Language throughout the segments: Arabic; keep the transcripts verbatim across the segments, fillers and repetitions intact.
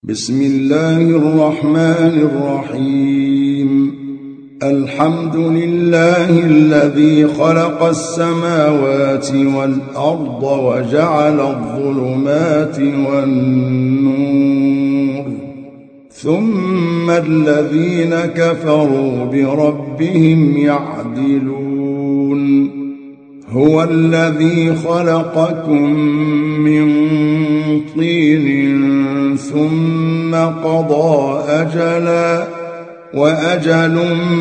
بسم الله الرحمن الرحيم. الحمد لله الذي خلق السماوات والأرض وجعل الظلمات والنور، ثم الذين كفروا بربهم يعدلون. هو الذي خلقكم من طين ثم قضى أجلا وأجل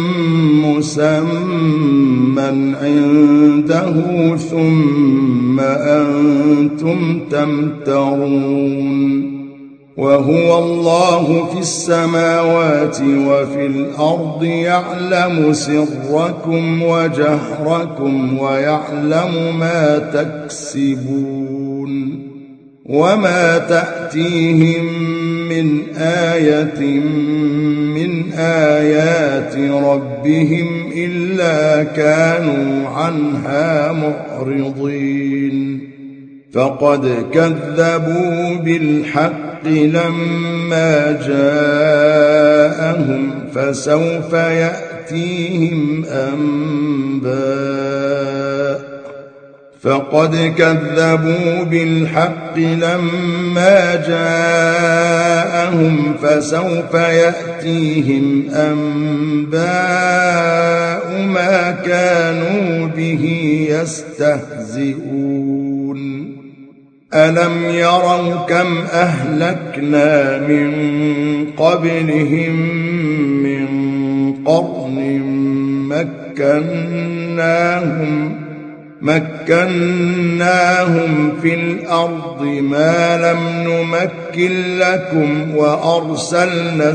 مسمى عنده ثم أنتم تمترون. وهو الله في السماوات وفي الأرض يعلم سركم وجهركم ويعلم ما تكسبون. وما تأتيهم من آية من آيات ربهم إلا كانوا عنها معرضين. فقد كذبوا بالحق لما جاءهم فسوف يأتيهم أنباء فقد كذبوا بالحق لما جاءهم فسوف يأتيهم أنباء ما كانوا به يستهزئون. ألم يروا كم أهلكنا من قبلهم من قرن مكناهم مكناهم في الأرض ما لم نمكن لكم وأرسلنا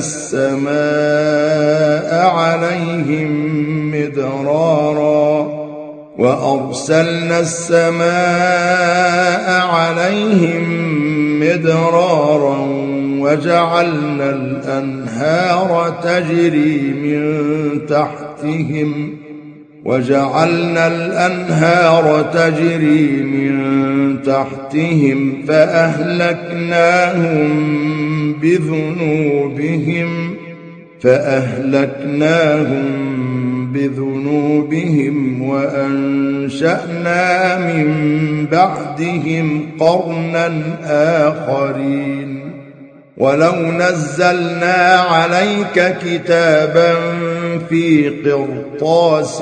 السماء عليهم مدرارا وأرسلنا السماء عليهم مدرارا وجعلنا الأنهار تجري من تحتهم وجعلنا الأنهار تجري من تحتهم فأهلكناهم بذنوبهم فأهلكناهم بذنوبهم وأنشأنا من بعدهم قرنا آخرين. ولو نزلنا عليك كتابا في قرطاس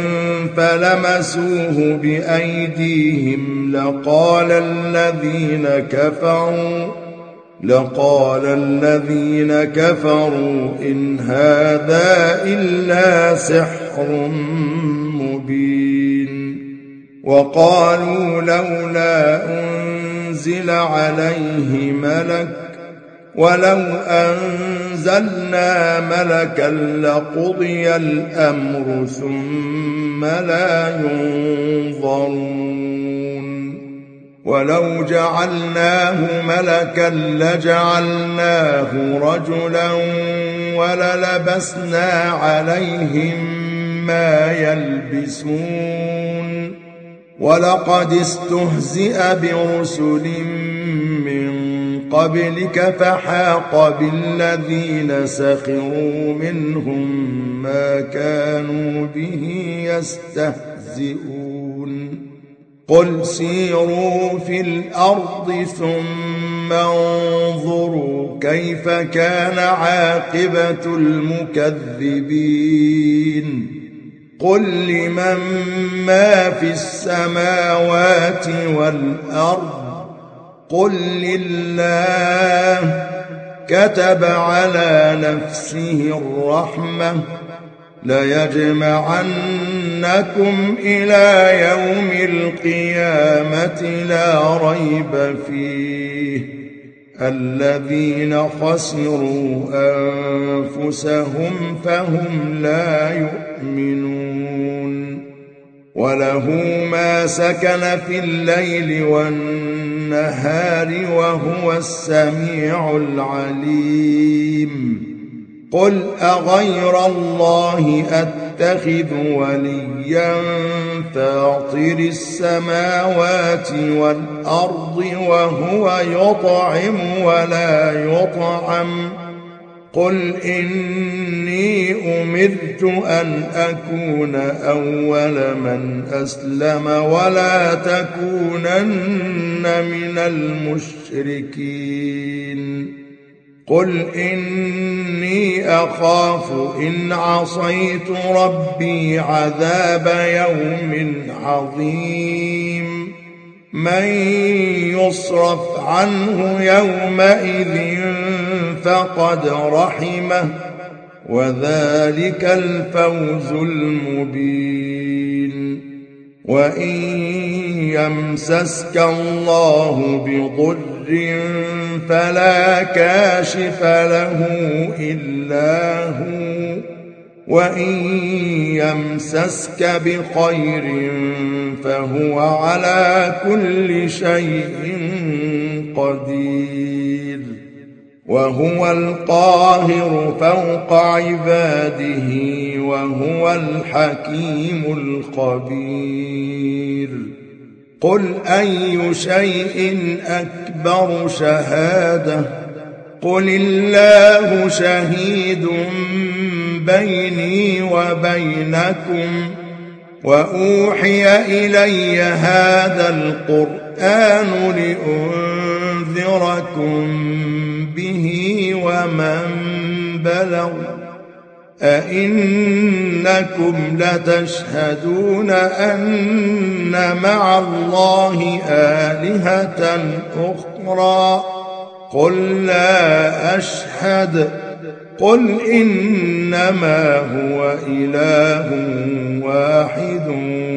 فلمسوه بأيديهم لقال الذين كفروا لقال الذين كفروا إن هذا إلا سحر مبين. وقالوا لولا أنزل عليه ملك ولو أنزلنا ملكا لقضي الأمر ثم لا ينظرون. ولو جعلناه ملكا لجعلناه رجلا وللبسنا عليهم ما يلبسون. ولقد استهزئ برسل من قبلك فحاق بالذين سخروا منهم ما كانوا به يستهزئون. قل سيروا في الأرض ثم انظروا كيف كان عاقبة المكذبين. قل لمن ما في السماوات والأرض قل لله كتب على نفسه الرحمة ليجمعنكم إلى يوم القيامة لا ريب فيه الذين خسروا أنفسهم فهم لا يؤمنون. وله ما سكن في الليل والنهار وهو السميع العليم. قل أغير الله أتقى يتخذ وليا فاطر السماوات والأرض وهو يطعم ولا يطعم قل إني أمرت أن أكون أول من أسلم ولا تكونن من المشركين قل إني أخاف إن عصيت ربي عذاب يوم عظيم من يصرف عنه يومئذ فقد رحمه وذلك الفوز المبين وإن يمسسك الله بضر فلا كاشف له إلا هو وإن يمسسك بخير فهو على كل شيء قدير وهو القاهر فوق عباده وهو الحكيم الخبير قل أي شيء أكبر شهادة قل الله شهيد بيني وبينكم وأوحي إلي هذا القرآن لأنذركم به ومن بلغ أئنكم لتشهدون أن مع الله آلهة أخرى قل لا أشهد قل إنما هو إله واحد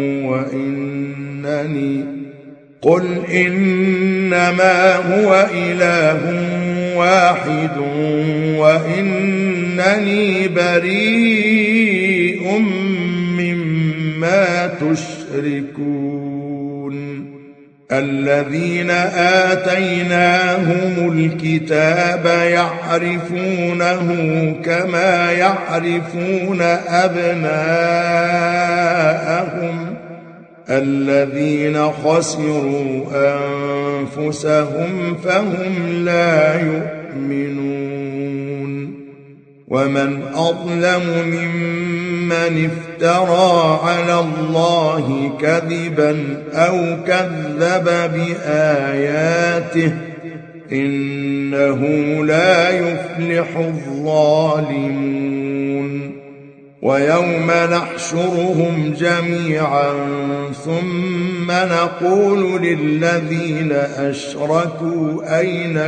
وإنني قل إنما هو إله واحد وإنني بريء مما تشركون الذين آتيناهم الكتاب يعرفونه كما يعرفون أبناءهم الذين خسروا أنفسهم فهم لا يؤمنون ومن أظلم ممن افترى على الله كذبا أو كذب بآياته إنه لا يفلح الظالمون ويوم نحشرهم جميعا ثم نقول للذين أشركوا أين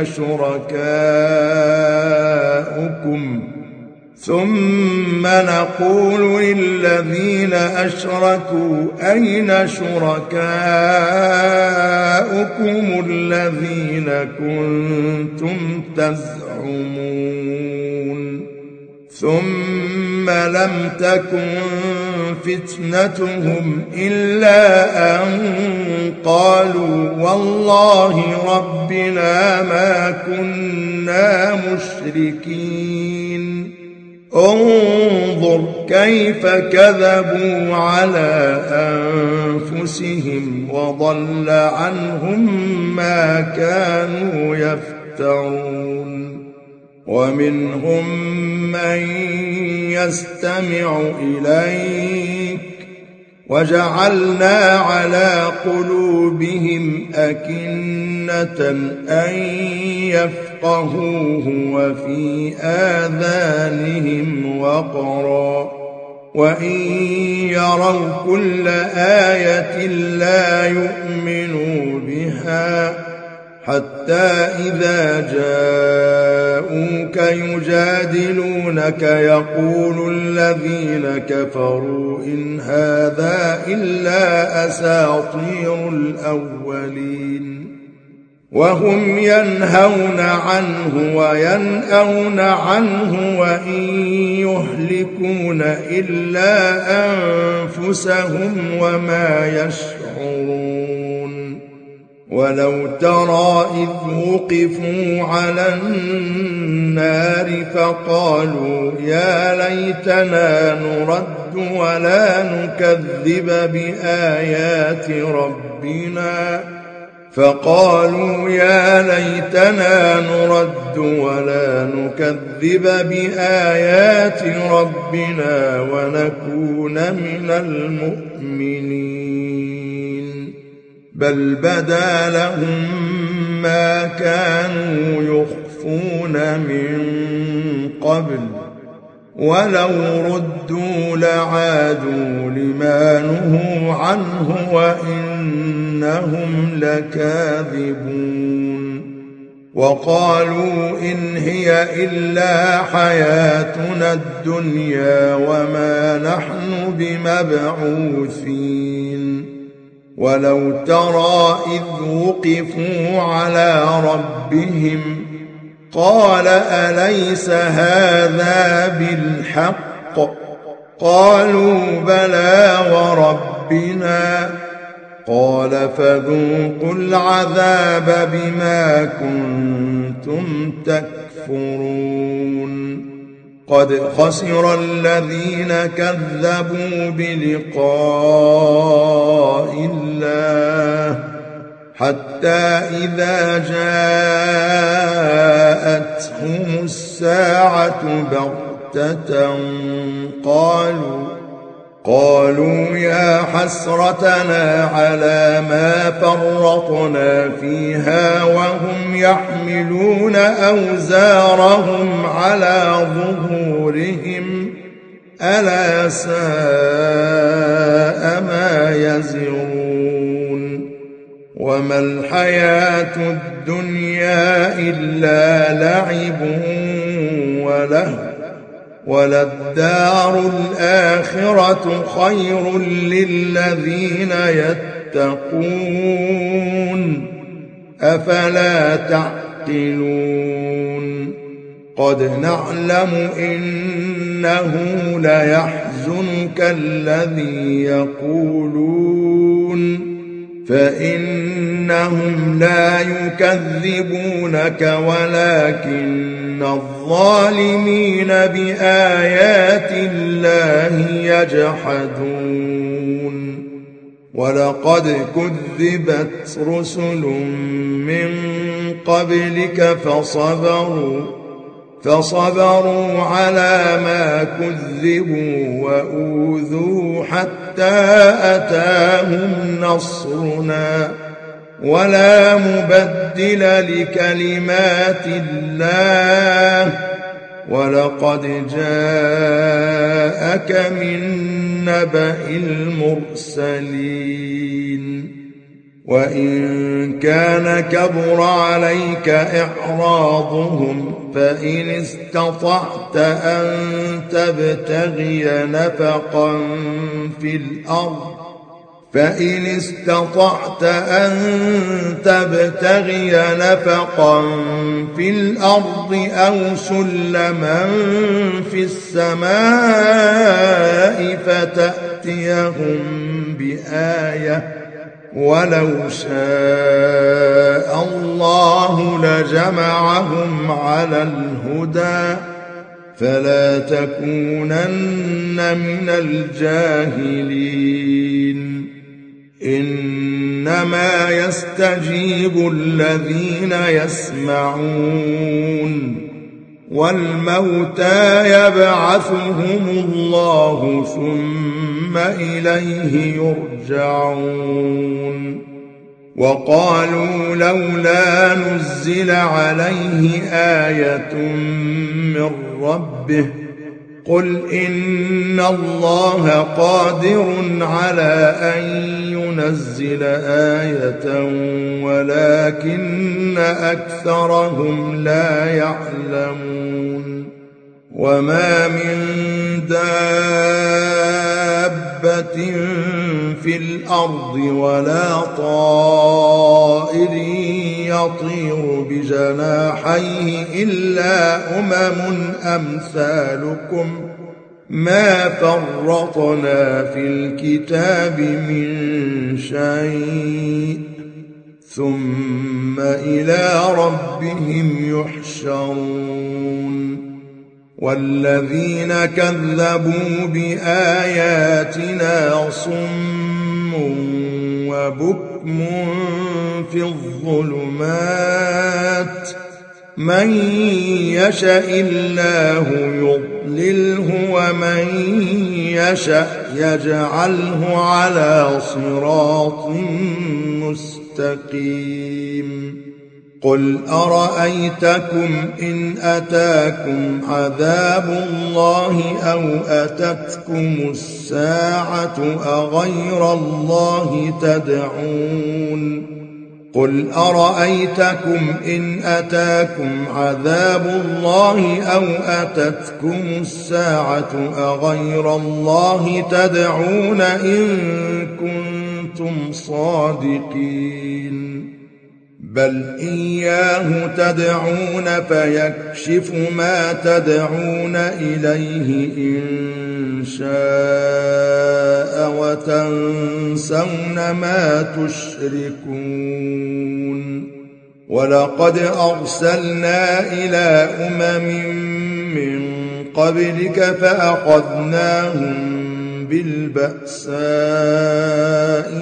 شركاؤكم ثم نقول للذين أشركوا أين شركاؤكم الذين كنتم تزعمون ثم لم تكن فتنتهم إلا أن قالوا والله ربنا ما كنا مشركين انظر كيف كذبوا على أنفسهم وضل عنهم ما كانوا يفترون ومنهم من يستمع إليك وجعلنا على قلوبهم أكنة أن يفقهوه وفي آذانهم وقرا وإن يروا كل آية لا يؤمنوا بها حتى إذا جاءوك يجادلونك يقول الذين كفروا إن هذا إلا أساطير الأولين وهم ينهون عنه وينأون عنه وإن يهلكون إلا أنفسهم وما يشعرون ولو ترى إذ وقفوا على النار فقالوا يا ليتنا نرد ولا نكذب بآيات ربنا فقالوا يا ليتنا نرد ولا نكذب بآيات ربنا ونكون من المؤمنين بل بدا لهم ما كانوا يخفون من قبل ولو ردوا لعادوا لما نهوا عنه وإنهم لكاذبون وقالوا إن هي إلا حياتنا الدنيا وما نحن بمبعوثين ولو ترى إذ وقفوا على ربهم قال أليس هذا بالحق قالوا بلى وربنا قال فذوقوا العذاب بما كنتم تكفرون قد خسر الذين كذبوا بلقاء الله حتى إذا جاءتهم الساعة بغتة قالوا قالوا يا حسرتنا على ما فرطنا فيها وهم يحملون أوزارهم على ظهورهم ألا ساء ما يزرون وما الحياة الدنيا إلا لعب وله وللدار الآخرة خير للذين يتقون أفلا تعقلون قد نعلم إنه ليحزنك الذي يقولون فإنهم لا يكذبونك ولكن الظالمين بآيات الله يجحدون ولقد كذبت رسل من قبلك فصبروا فصبروا على ما كذبوا وأوذوا حتى أتاهم نصرنا ولا مبدل لكلمات الله ولقد جاءك من نبأ المرسلين وإن كان كبر عليك إعراضهم فإن استطعت أن تبتغي نفقا في الأرض فإن استطعت أن تبتغي نفقا في الأرض أو سلما في السماء فتأتيهم بآية ولو شاء الله لجمعهم على الهدى فلا تكونن من الجاهلين إنما يستجيب الذين يسمعون والموتى يبعثهم الله ثم إليه يرجعون وقالوا لولا نزل عليه آية من ربه قل إن الله قادر على أن ينزل آية ولكن أكثرهم لا يعلمون وما من دابة في الأرض ولا طائر يطير بجناحيه إلا أمم أمثالكم ما فرطنا في الكتاب من شيء ثم إلى ربهم يحشرون والذين كذبوا بآياتنا صم وبكم في الظلمات من يشاء الله يضلله ومن يشاء يجعله على صراط مستقيم قل أرأيتكم إن أتاكم عذاب الله أو أتتكم الساعة أغير الله تدعون قل أرأيتكم إن أتاكم عذاب الله أو أتتكم الساعة أغير الله تدعون إن كنتم صادقين بل إياه تدعون فيكشف ما تدعون إليه إن شاء وتنسون ما تشركون ولقد أرسلنا إلى أمم من قبلك فأخذناهم بالبأساء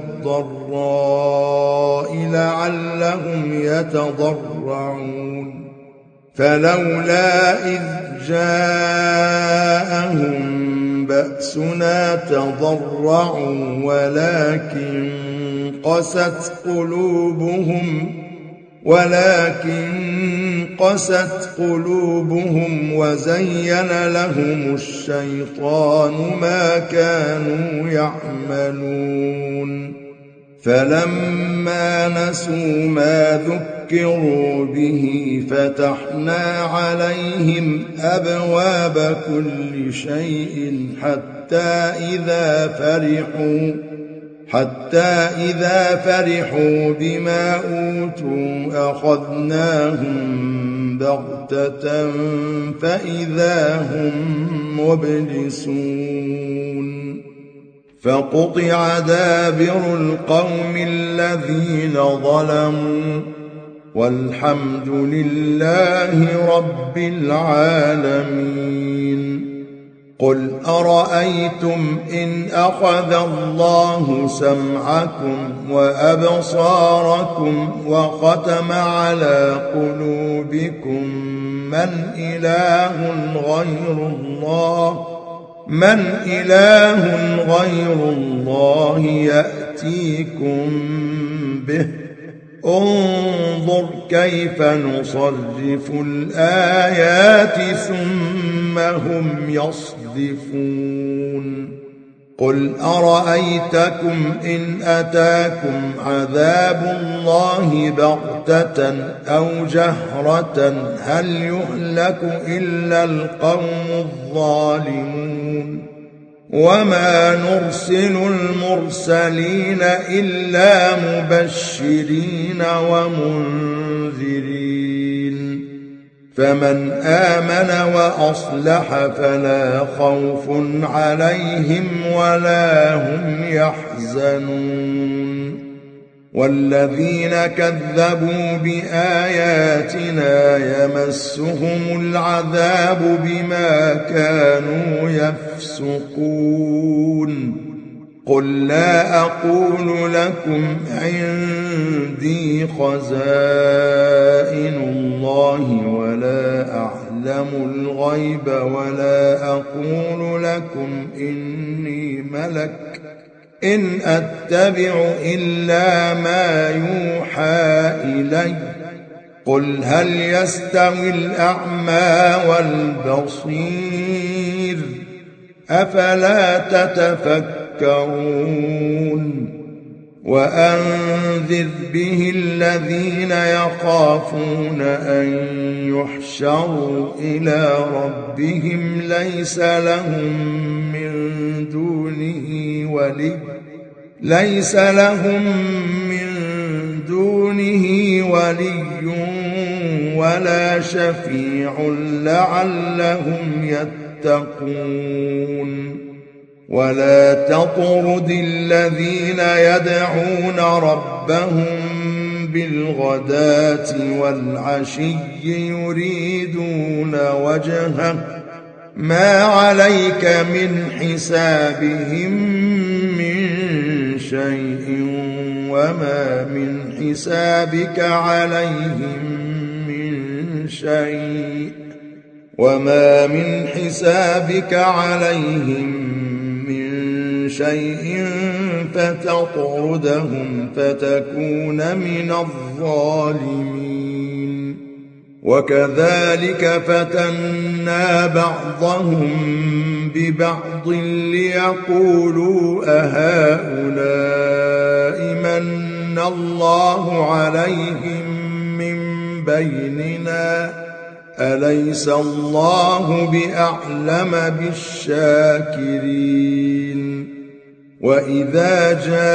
والضراء لعلهم يتضرعون فلولا إذ جاءهم بأسنا تضرعوا ولكن قست قلوبهم ولكن قست قلوبهم وزين لهم الشيطان ما كانوا يعملون فلما نسوا ما ذكروا به فتحنا عليهم أبواب كل شيء حتى إذا فرحوا حتى إذا فرحوا بما أوتوا أخذناهم بغتة فإذا هم مبلسون فقطع دابر القوم الذين ظلموا والحمد لله رب العالمين قل أرأيتم إن أخذ الله سمعكم وأبصاركم وختم على قلوبكم من إله غير الله من إله غير الله يأتيكم به انظر كيف نصرف الآيات ثم هم يصدفون قل أرأيتكم إن أتاكم عذاب الله بغتة أو جهرة هل يهلك إلا القوم الظالمون وما نرسل المرسلين إلا مبشرين ومنذرين فمن آمن وأصلح فلا خوف عليهم ولا هم يحزنون والذين كذبوا بآياتنا يمسهم العذاب بما كانوا يفسقون قل لا أقول لكم عندي خزائن الله ولا أعلم الغيب ولا أقول لكم إني ملك إن أتبع إلا ما يوحى إلي قل هل يستوي الأعمى والبصير أفلا تتفكرون وأنذر به الذين يخافون أن يحشروا إلى ربهم ليس لهم من دونه ولي ليس لهم من دونه ولي ولا شفيع لعلهم يتقون ولا تطرد الذين يدعون ربهم بالغداة والعشي يريدون وجهه ما عليك من حسابهم من شيء وما من حسابك عليهم من شيء وما من حسابك عليهم من شيء فتطردهم فتكون من الظالمين. وكذلك فتنا بعضهم ببعض ليقولوا أهؤلاء من الله عليهم من بيننا أليس الله بأعلم بالشاكرين. وإذا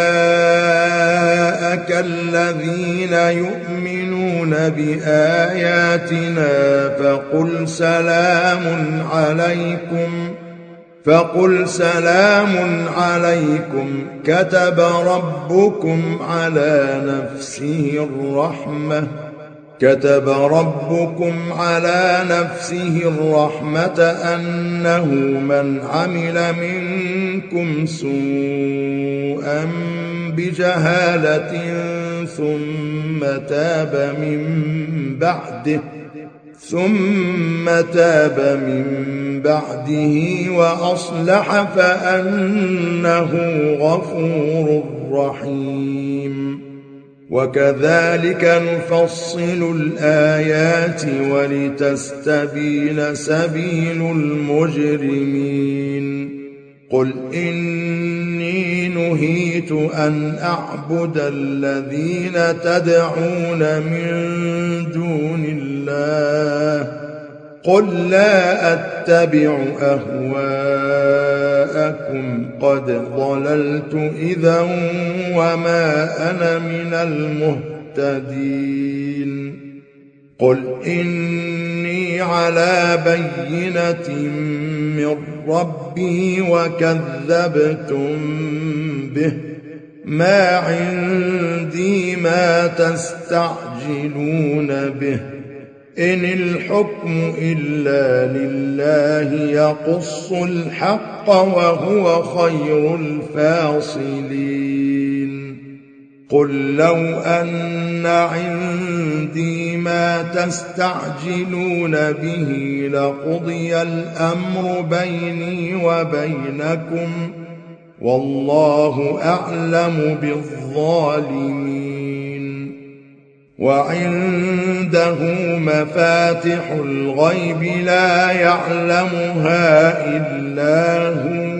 جاءك الذين يؤمنون بآياتنا فقل سلام عليكم فقل سلام عليكم كتب ربكم على نفسه الرحمة كتب ربكم على نفسه الرحمة أنه من عمل منكم سوءا بجهالة ثم تاب من بعده ثم تاب من بعده وأصلح فأنه غفور رحيم. وكذلك نفصل الآيات ولتستبين سبيل المجرمين. قل إني نهيت أن أعبد الذين تدعون من دون الله قل لا أتبع أهواءكم قد ضللت إذا وما أنا من المهتدين. قل إني على بينة من ربي وكذبتم به ما عندي ما تستعجلون به إن الحكم إلا لله يقص الحق وهو خير الفاصلين. قل لو أن عندي ما تستعجلون به لقضي الأمر بيني وبينكم والله أعلم بالظالمين. وعنده مفاتح الغيب لا يعلمها إلا هو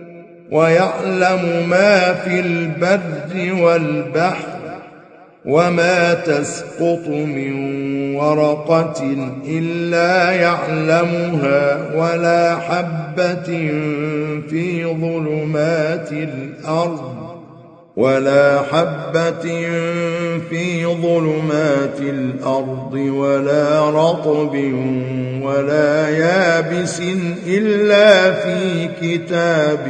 ويعلم ما في البر والبحر وما تسقط من ورقة إلا يعلمها ولا حبة في ظلمات الأرض ولا حبة في ظلمات الأرض ولا رطب ولا يابس إلا في كتاب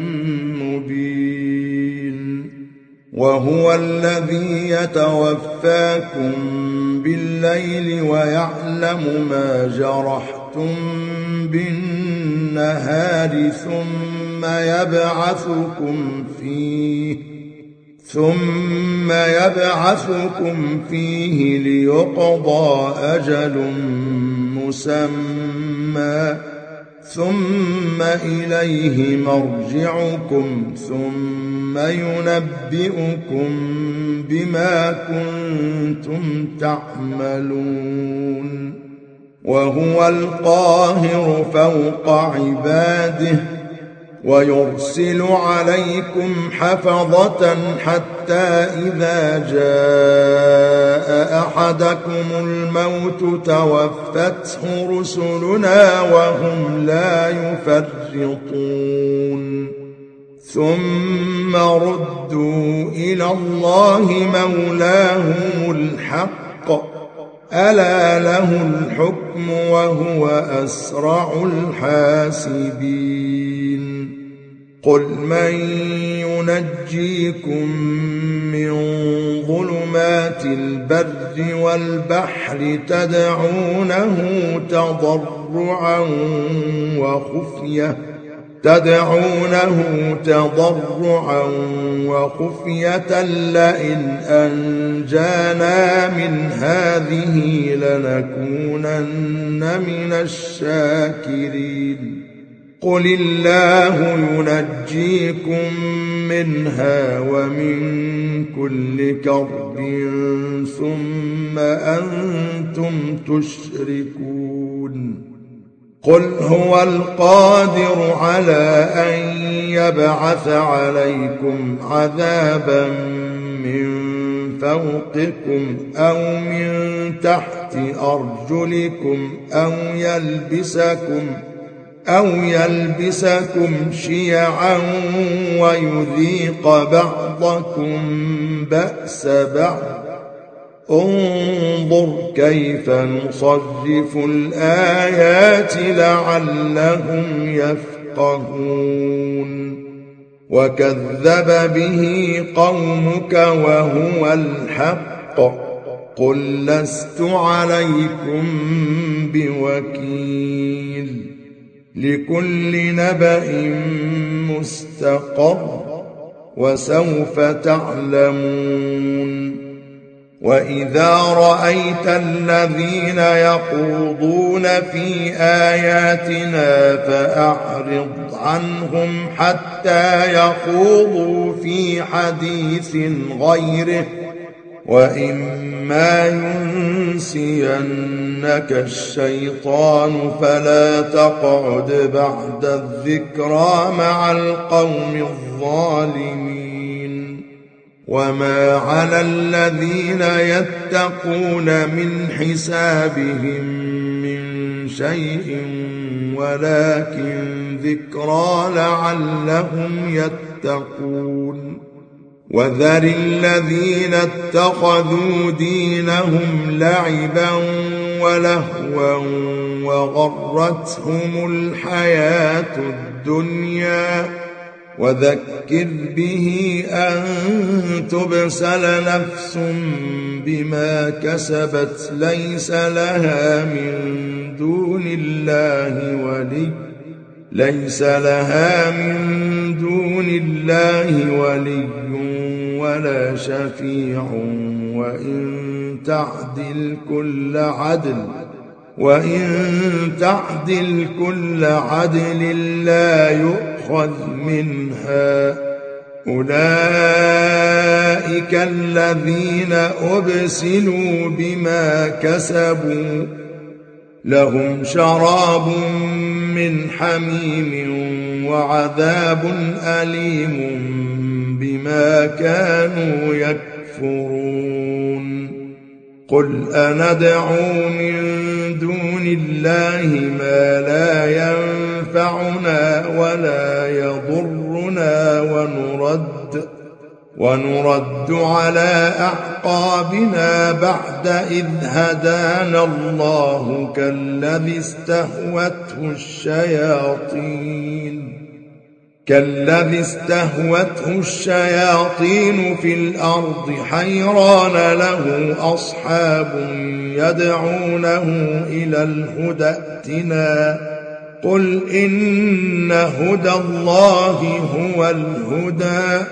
مبين. وهو الذي يتوفاكم بالليل ويعلم ما جرحتم بالنهار ثم يبعثكم فيه ثم يبعثكم فيه ليقضى أجل مسمى ثم إليه مرجعكم ثم ينبئكم بما كنتم تعملون. وهو القاهر فوق عباده ويرسل عليكم حفظة حتى إذا جاء أحدكم الموت توفته رسلنا وهم لا يفرطون ثم ردوا إلى الله مولاهم الحق ألا له الحكم وهو أسرع الحاسبين. قل من ينجيكم من ظلمات البر والبحر تدعونه تضرعا وخفية تدعونه تضرعا وخفية لئن أنجانا من هذه لنكونن من الشاكرين قل الله ينجيكم منها ومن كل كرب ثم أنتم تشركون قل هو القادر على أن يبعث عليكم عذابا من فوقكم أو من تحت أرجلكم أو يلبسكم أو يلبسكم شيعا ويذيق بعضكم بأس بعض انظر كيف نصرف الآيات لعلهم يفقهون وكذب به قومك وهو الحق قل لست عليكم بوكيل لكل نبأ مستقر وسوف تعلمون وإذا رأيت الذين يخوضون في آياتنا فأعرض عنهم حتى يخوضوا في حديث غيره وإما ينسينك الشيطان فلا تقعد بعد الذكرى مع القوم الظالمين وما على الذين يتقون من حسابهم من شيء ولكن ذكرى لعلهم يتقون وذر الذين اتخذوا دينهم لعبا ولهوا وغرتهم الحياة الدنيا وذكر به أن تبسل نفس بما كسبت ليس لها من دون الله ولي ليس لها من دون الله ولي ولا شفيع وإن تعدل كل عدل وإن تعدل كل عدل لا يؤخذ منها أولئك الذين أبسلوا بما كسبوا لهم شراب من حميم وعذاب أليم بما كانوا يكفرون قل أندعو من دون الله ما لا ينفعنا ولا يضرنا ونرد ونرد على أعقابنا بعد إذ هدانا الله كالذي استهوته الشياطين كالذي استهوته الشياطين في الأرض حيران له أصحاب يدعونه إلى الهدى ائتنا قل إن هدى الله هو الهدى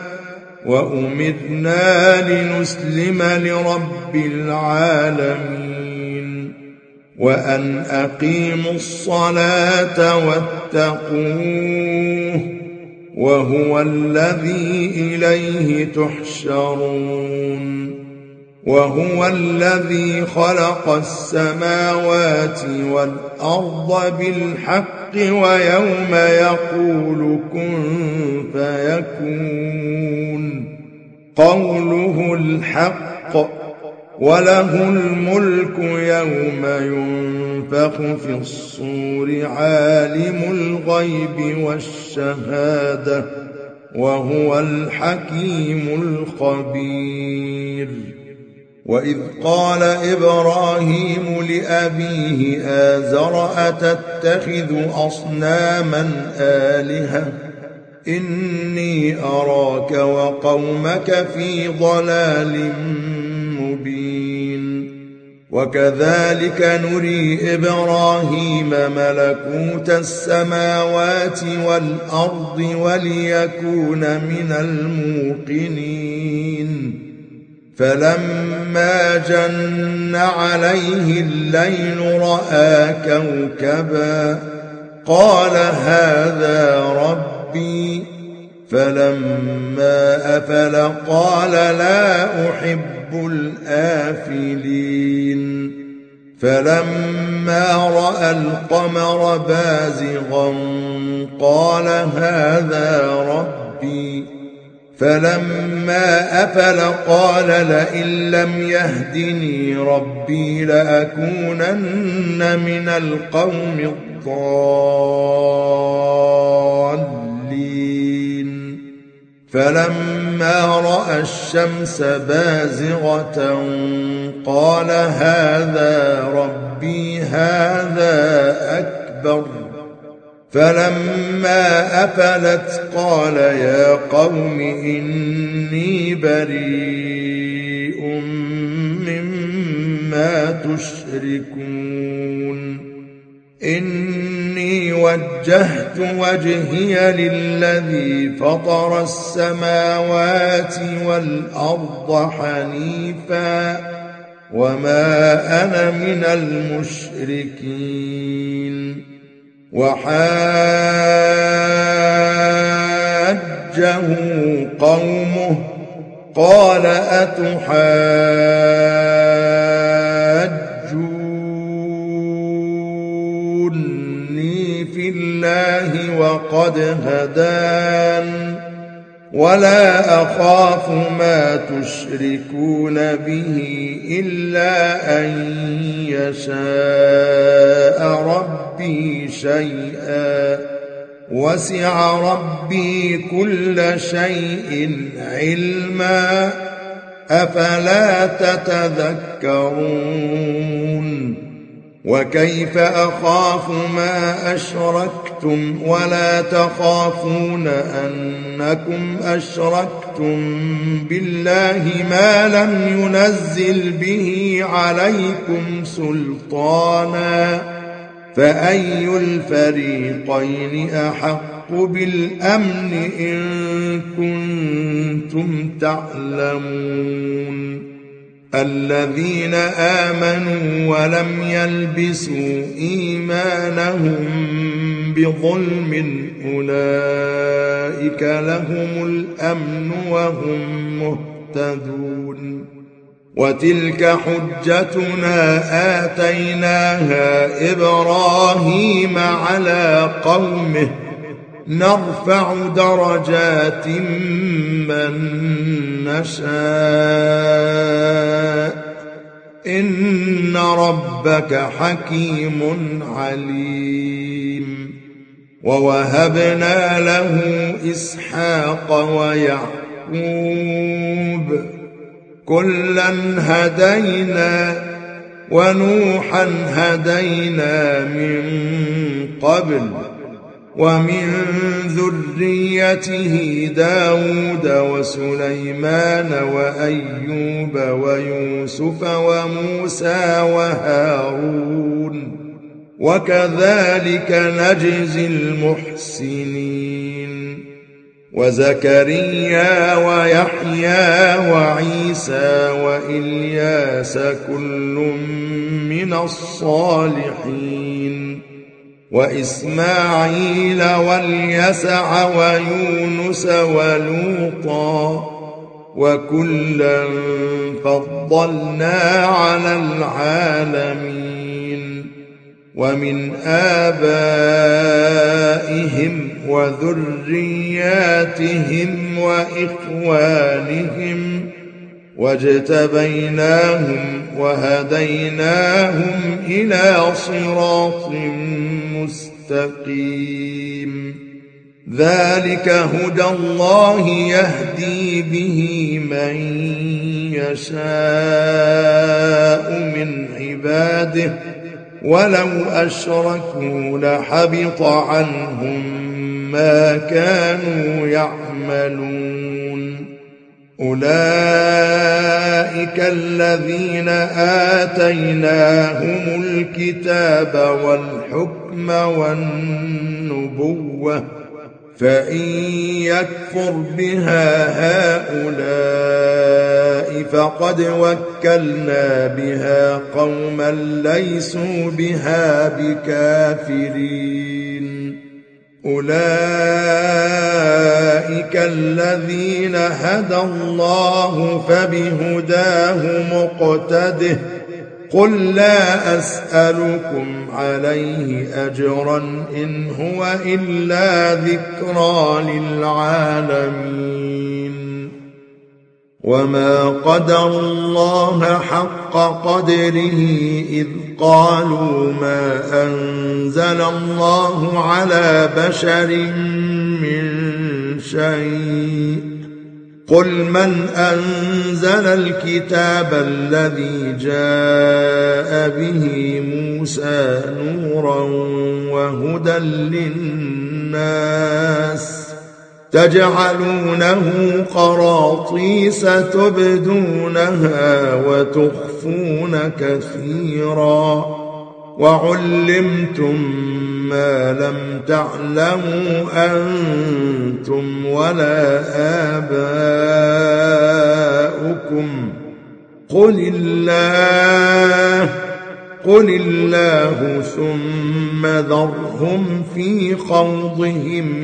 وأمرنا لنسلم لرب العالمين وأن أقيموا الصلاة واتقوه وهو الذي إليه تحشرون وهو الذي خلق السماوات والأرض بالحق ويوم يقول كن فيكون قوله الحق وله الملك يوم ينفخ في الصور عالم الغيب والشهادة وهو الحكيم الخبير وإذ قال إبراهيم لأبيه آزر أتتخذ أصناما آلهة إني أراك وقومك في ضلال مبين وكذلك نري إبراهيم ملكوت السماوات والأرض وليكون من الموقنين فلما جن عليه الليل رأى كوكبا قال هذا ربي فلما أفل قال لا أحب الآفلين فلما رأى القمر بازغا قال هذا ربي فلما أفل قال لئن لم يهدني ربي لأكونن من القوم الضالين فلما رأى الشمس بازغة قال هذا ربي هذا أكبر فلما أفلت قال يا قوم إني بريء مما تشركون إني وجهت وجهي للذي فطر السماوات والأرض حنيفا وما أنا من المشركين وحاجه قومه قال أتحاجوني في الله وقد هدان ولا أخاف ما تشركون به إلا أن يشاء ربي شيئا وسع ربي كل شيء علما أفلا تتذكرون وكيف أخاف ما أشركتم ولا تخافون أنكم أشركتم بالله ما لم ينزل به عليكم سلطانا فأي الفريقين أحق بالأمن إن كنتم تعلمون الذين آمنوا ولم يلبسوا إيمانهم بظلم أولئك لهم الأمن وهم مهتدون وتلك حجتنا آتيناها إبراهيم على قومه نرفع درجات من نشاء إن ربك حكيم عليم ووهبنا له إسحاق ويعقوب كلا هدينا ونوحا هدينا من قبل ومن ذريته داود وسليمان وأيوب ويوسف وموسى وهارون وكذلك نجزي المحسنين وزكريا ويحيى وعيسى وإلياس كل من الصالحين وإسماعيل واليسع ويونس ولوطا وكلا فضلنا على العالمين ومن آبائهم وذرياتهم وإخوانهم واجتبيناهم وهديناهم إلى صراط مستقيم ذلك هدى الله يهدي به من يشاء من عباده ولو أشركوا لحبط عنهم ما كانوا يعملون أولئك الذين آتيناهم الكتاب والحكم والنبوة فإن يكفر بها هؤلاء فقد وكلنا بها قوما ليسوا بها بكافرين أولئك الذين هدى الله فبهداه مقتده قل لا أسألكم عليه أجرا إن هو إلا ذكرى للعالمين وما قدروا الله حق قدره إذ قالوا ما أنزل الله على بشر من شيء قل من أنزل الكتاب الذي جاء به موسى نورا وهدى للناس تجعلونه قراطيس تبدونها وتخفون كثيرا وعلمتم ما لم تعلموا أنتم ولا آباؤكم قل الله قل الله ثم ذرهم في خوضهم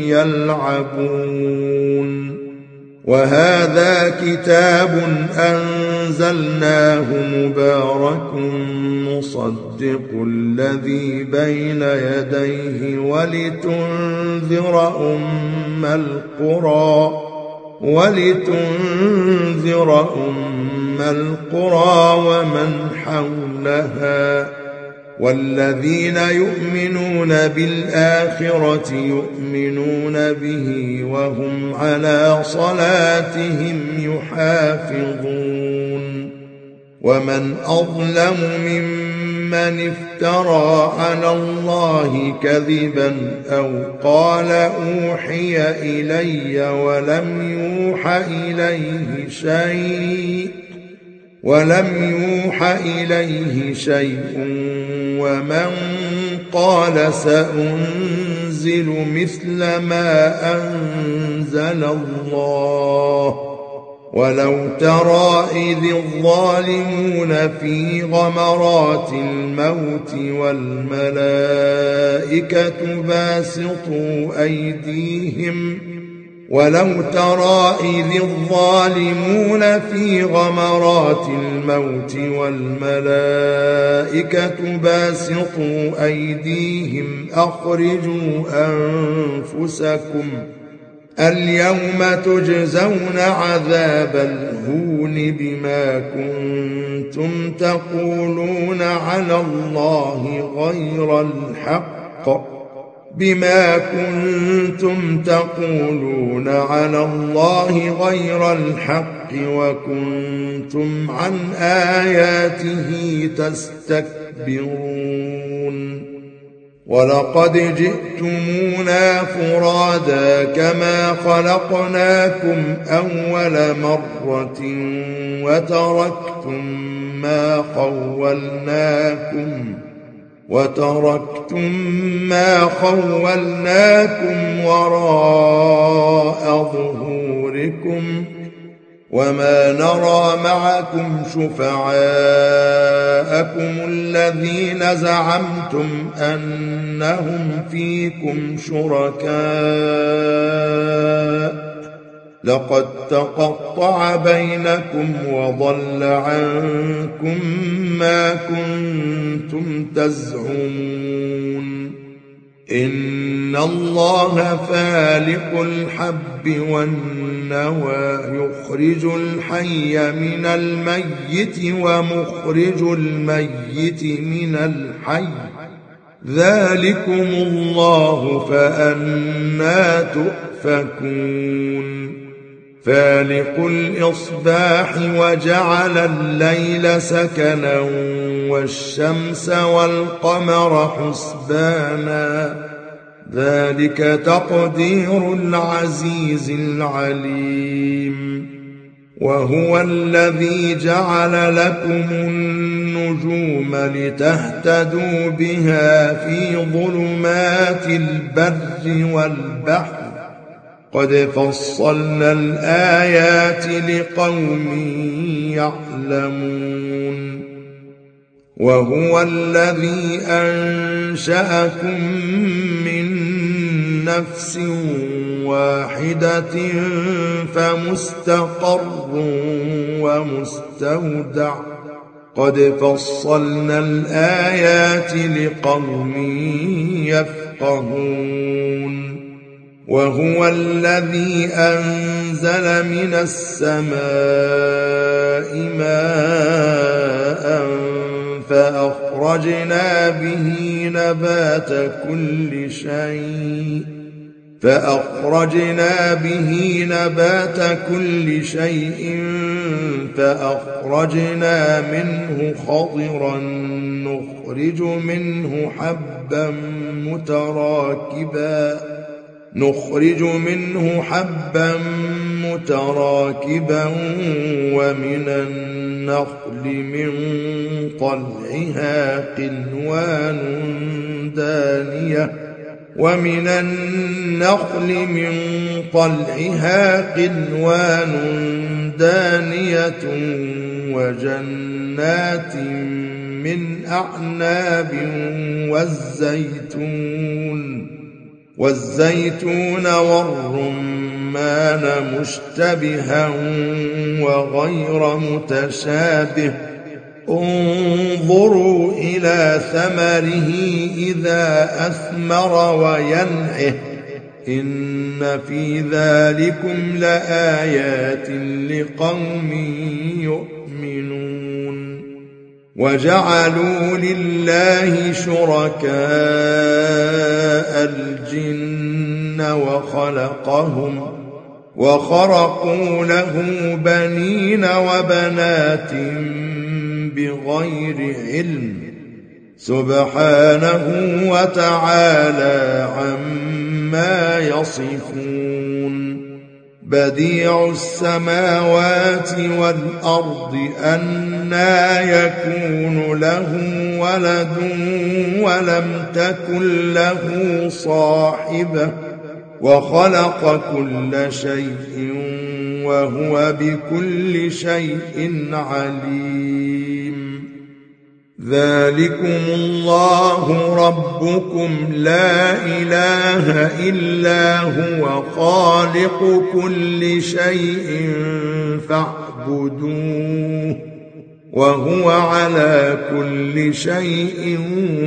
يلعبون وهذا كتاب أنزلناه مبارك مصدق الذي بين يديه ولتنذر أم القرى ولتنذر أم القرى ومن حولها والذين يؤمنون بالآخرة يؤمنون به وهم على صلاتهم يحافظون ومن أظلم ممن افترى على الله كذبا أو قال أوحي إلي ولم يوح إليه شيء ولم يوح إليه شيء ومن قال سأنزل مثل ما أنزل الله ولو ترى إذ الظالمون في غمرات الموت والملائكة باسطوا أيديهم ولو ترى إذ الظالمون في غمرات الموت والملائكة باسطوا أيديهم أخرجوا أنفسكم اليوم تجزون عذاب الهون بما كنتم تقولون على الله غير الحق بما كنتم تقولون على الله غير الحق وكنتم عن آياته تستكبرون ولقد جئتمونا فرادا كما خلقناكم أول مرة وتركتم ما خولناكم وتركتم ما خولناكم وراء ظهوركم وما نرى معكم شفعاءكم الذين زعمتم أنهم فيكم شركاء لقد تقطع بينكم وضل عنكم ما كنتم تزعمون إن الله فالق الحب والنوى يخرج الحي من الميت ومخرج الميت من الحي ذلكم الله فأنى تؤفكون فالق الإصباح وجعل الليل سكنا والشمس والقمر حسبانا ذلك تقدير العزيز العليم وهو الذي جعل لكم النجوم لتهتدوا بها في ظلمات البر والبحر قد فصلنا الآيات لقوم يعلمون وهو الذي أنشأكم من نفس واحدة فمستقر ومستودع قد فصلنا الآيات لقوم يفقهون وهو الذي أنزل من السماء ماء فأخرجنا به نبات كل شيء فأخرجنا به نبات كل شيء فأخرجنا منه خضرا نخرج منه حبا متراكبا نخرج منه حبا متراكبا ومن النخل من طلعها قنوان دانية ومن النخل من طلعها قنوان دانية وجنات من أعناب والزيتون والزيتون والرمان مشتبها وغير متشابه انظروا إلى ثمره إذا أثمر وينعه إن في ذلكم لآيات لقوم يؤمنون وجعلوا لله شركاء الجن وخلقهم وخرقوا له بنين وبنات بغير علم سبحانه وتعالى عما يصفون بديع السماوات والأرض أنى يكون له ولد ولم تكن له صاحبة وخلق كل شيء وهو بكل شيء عليم ذلكم الله ربكم لا إله إلا هو خالق كل شيء فاعبدوه وهو على كل شيء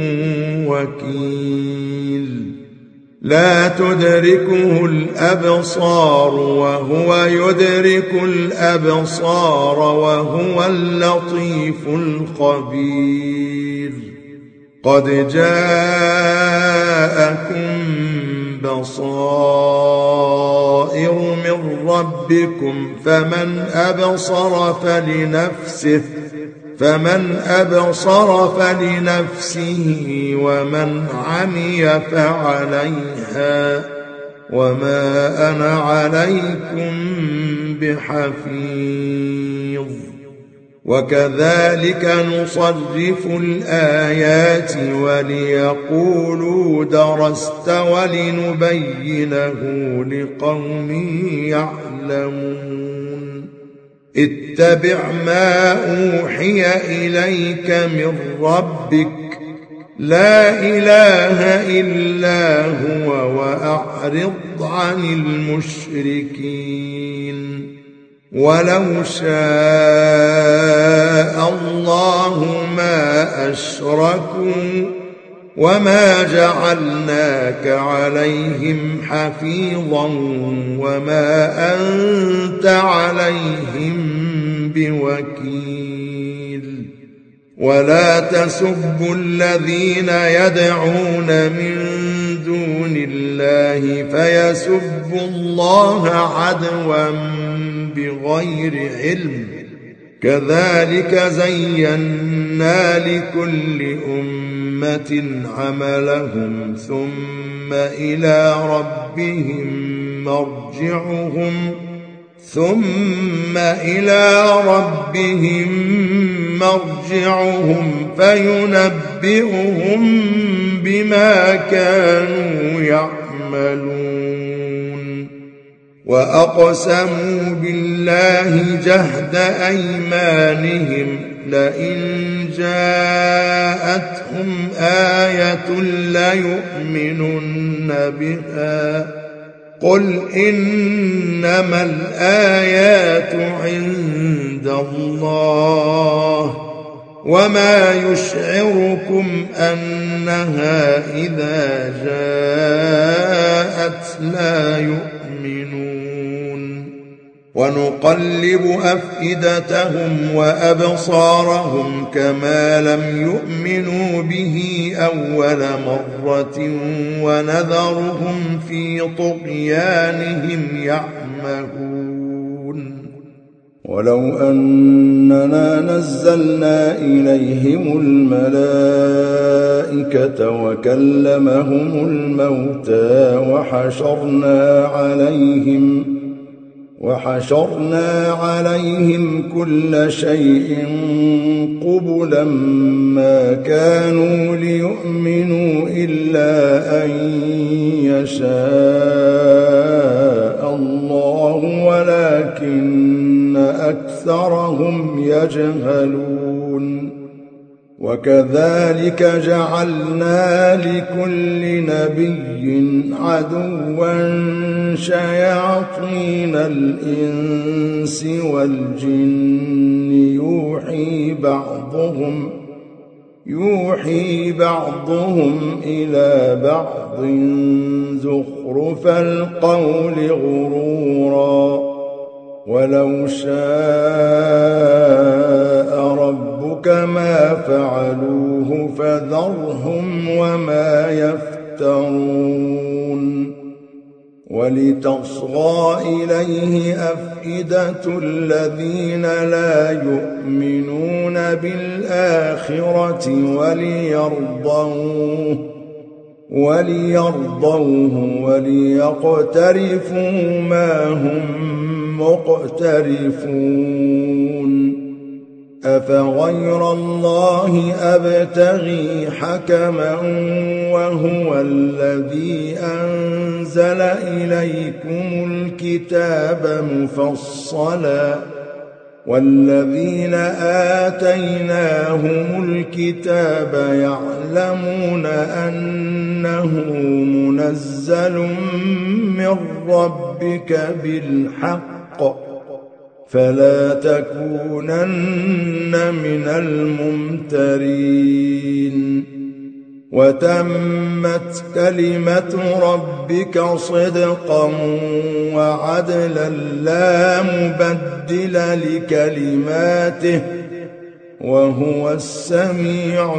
وكيل لا تدركه الأبصار وهو يدرك الأبصار وهو اللطيف الخبير قد جاءكم بصائر من ربكم فمن أبصر فلنفسه فمن أبصر فلنفسه ومن عمي فعليها وما أنا عليكم بحفيظ وكذلك نصرف الآيات وليقولوا درست ولنبينه لقوم يعلمون اتبع ما أوحي إليك من ربك لا إله إلا هو وأعرض عن المشركين ولو شاء الله ما أشركوا وما جعلناك عليهم حفيظا وما أنت عليهم بوكيل ولا تسبوا الذين يدعون من دون الله فيسبوا الله عدوا بغير علم كذلك زينا لكل أمة أمة عملهم ثم إلى ربهم مرجعهم ثم إلى ربهم مرجعهم فينبئهم بما كانوا يعملون. وأقسموا بالله جهد أيمانهم لئن جاءتهم آية ليؤمنن بها قل إنما الآيات عند الله وما يشعركم أنها إذا جاءت لا يؤمنون. ونقلب أفئدتهم وأبصارهم كما لم يؤمنوا به أول مرة ونذرهم في طغيانهم يعمهون. ولو أننا نزلنا إليهم الملائكة وكلمهم الموتى وحشرنا عليهم وحشرنا عليهم كل شيء قبلا ما كانوا ليؤمنوا إلا أن يشاء الله ولكن أكثرهم يجهلون. وكذلك جعلنا لكل نبي عدوا شياطين الإنس والجن يوحي بعضهم يوحي بعضهم إلى بعض زخرف القول غرورا ولو شاء ربك ما فعلوه فذرهم وما يفترون. ولتصغى إليه أفئدة الذين لا يؤمنون بالآخرة وليرضوه وليرضوه وليقترفوا ما هم مقترفون. أفغير الله أبتغي حكما وهو الذي أنزل إليكم الكتاب مفصلا والذين آتيناهم الكتاب يعلمون أنه منزل من ربك بالحق فلا تكونن من الممترين. وتمت كلمة ربك صدقا وعدلا لا مبدل لكلماته وهو السميع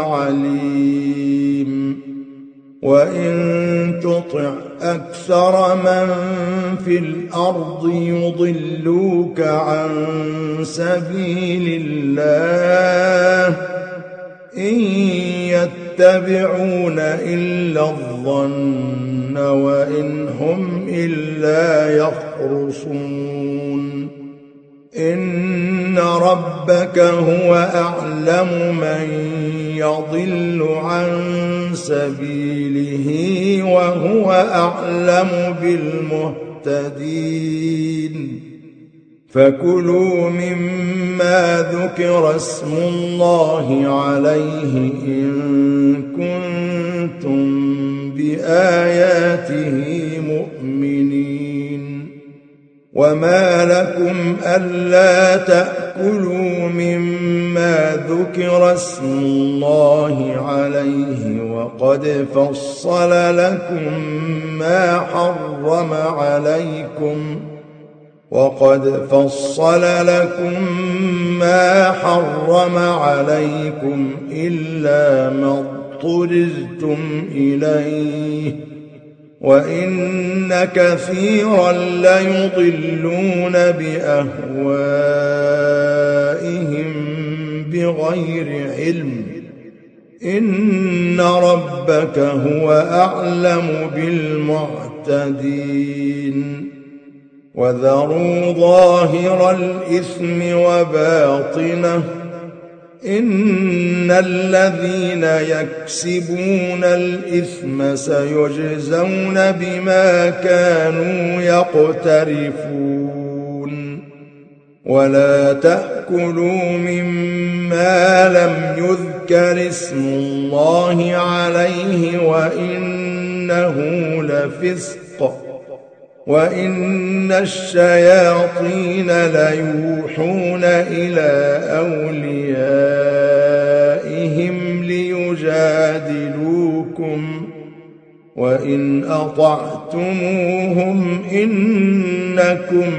العليم. وإن تطع أكثر من في الأرض يضلوك عن سبيل الله إن يتبعون إلا الظن وإن هم إلا يخرصون. إن ربك هو أعلم من يضل عن سبيله وهو أعلم بالمهتدين. فكلوا مما ذكر اسم الله عليه إن كنتم بآياته مؤمنين. وما لكم ألا تأكلوا مما ذكر اسم الله عليه وقد فصل لكم ما حرم عليكم وقد فصل لكم ما حرم عليكم إلا ما اضطررتم إليه وإن كثيرا ليضلون بأهوائهم بغير علم إن ربك هو أعلم بالمعتدين وذروا ظاهر الإثم وباطنه إن الذين يكسبون الإثم سيجزون بما كانوا يقترفون ولا تأكلوا مما لم يذكر اسم الله عليه وإنه لفسق وإن الشياطين ليوحون إلى أوليائهم ليجادلوكم وإن أطعتموهم إنكم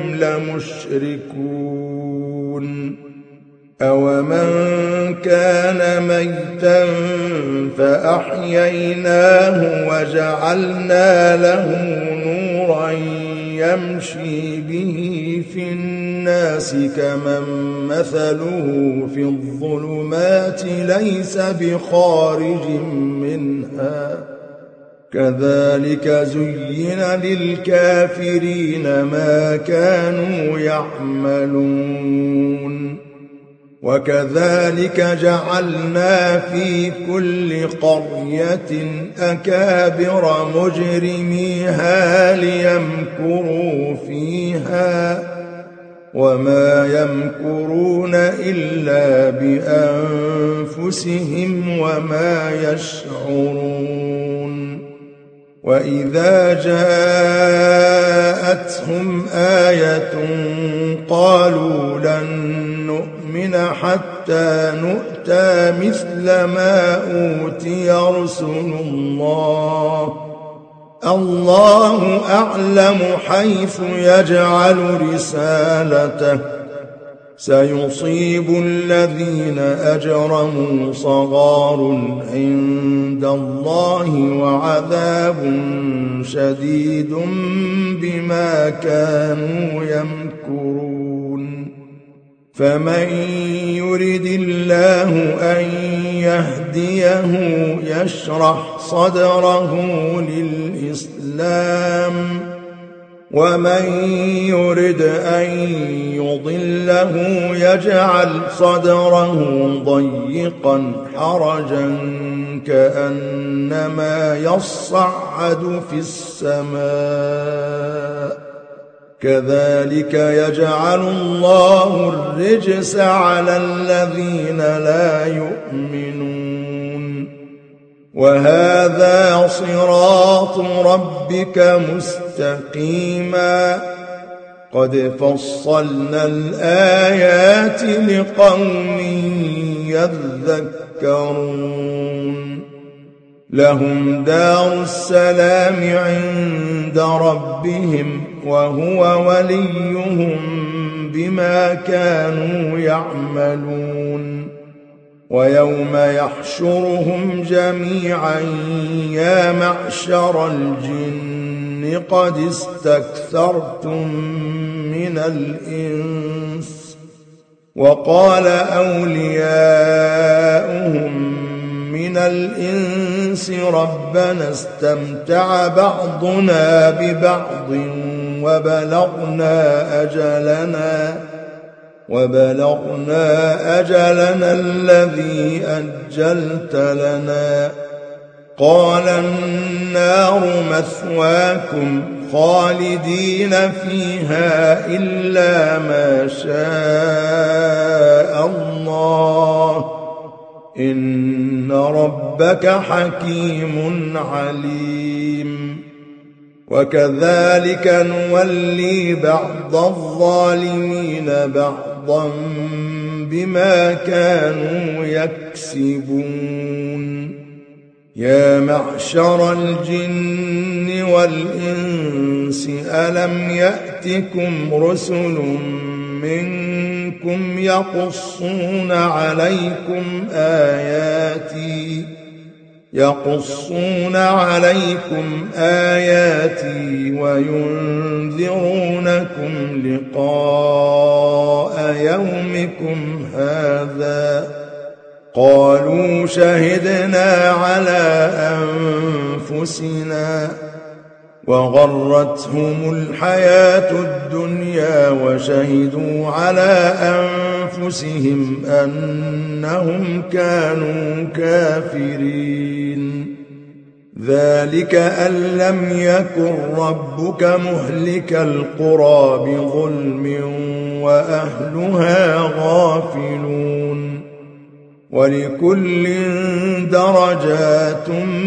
لمشركون أومن كان ميتا فأحييناه وجعلنا له نورا يمشي به في الناس كمن مثله في الظلمات ليس بخارج منها كذلك زين للكافرين ما كانوا يعملون وكذلك جعلنا في كل قرية أكابر مجرميها ليمكروا فيها وما يمكرون إلا بأنفسهم وما يشعرون وإذا جاءتهم آية قالوا لن نؤمن حتى نؤتى مثل ما أوتي رسل الله الله أعلم حيث يجعل رسالته سيصيب الذين أجرموا صغار عند الله وعذاب شديد بما كانوا يمكرون فمن يرد الله أن يهديه يشرح صدره للإسلام ومن يرد أن يضله يجعل صدره ضيقا حرجا كأنما يصعد في السماء كذلك يجعل الله الرجس على الذين لا يؤمنون وهذا صراط ربك مستقيما قد فصلنا الآيات لقوم يذكرون لهم دار السلام عند ربهم وهو وليهم بما كانوا يعملون ويوم يحشرهم جميعا يا معشر الجن قد استكثرتم من الإنس وقال أولياؤهم من الإنس ربنا استمتع بعضنا ببعض وبلغنا أجلنا وبلغنا أجلنا الذي أجلت لنا قال النار مثواكم خالدين فيها إلا ما شاء الله إن ربك حكيم عليم وكذلك نولي بعض الظالمين بعضا بما كانوا يكسبون يا معشر الجن والإنس ألم يأتكم رسل منكم يقصون عليكم آياتي يقصون عليكم آياتي وينذرونكم لقاء يومكم هذا قالوا شهدنا على أنفسنا وغرتهم الحياة الدنيا وشهدوا على أنفسهم أنهم كانوا كافرين ذلك أن لم يكن ربك مهلك القرى بظلم وأهلها غافلون ولكل درجات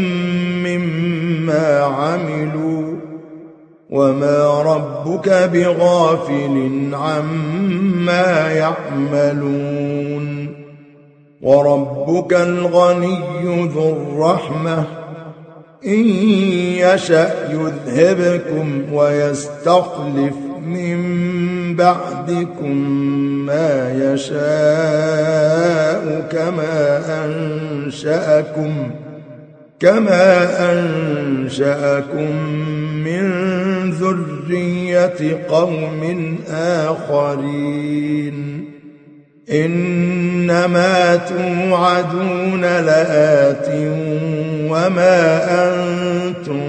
مما عملوا وما ربك بغافل عما يعملون وربك الغني ذو الرحمة إن يشأ يذهبكم ويستخلف من بعدكم ما يشاء كما أنشأكم كما أنشأكم من ذرية قوم آخرين إنما توعدون لآت وما أنتم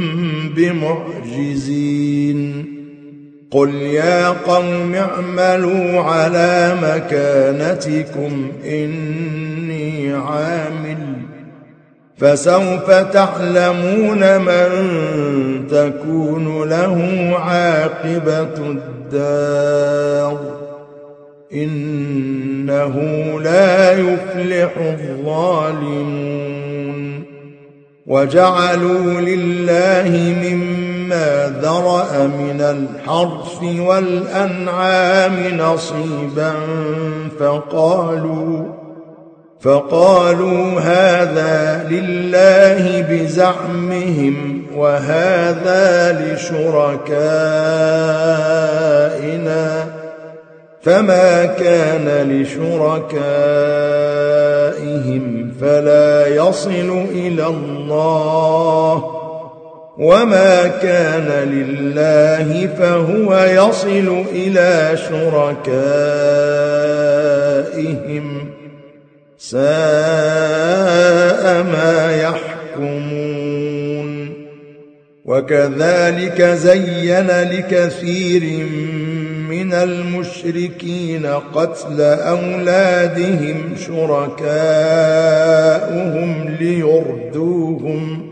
بمعجزين قل يا قوم اعملوا على مكانتكم إني عامل فسوف تعلمون من تكون له عاقبة الدار إنه لا يفلح الظالمون وجعلوا لله مما ذرأ من الحرث والأنعام نصيبا فقالوا فقالوا هذا لله بزعمهم وهذا لشركائنا فما كان لشركائهم فلا يصل إلى الله وما كان لله فهو يصل إلى شركائهم ساء ما يحكمون وكذلك زين لكثير من المشركين قتل أولادهم شركاؤهم ليردوهم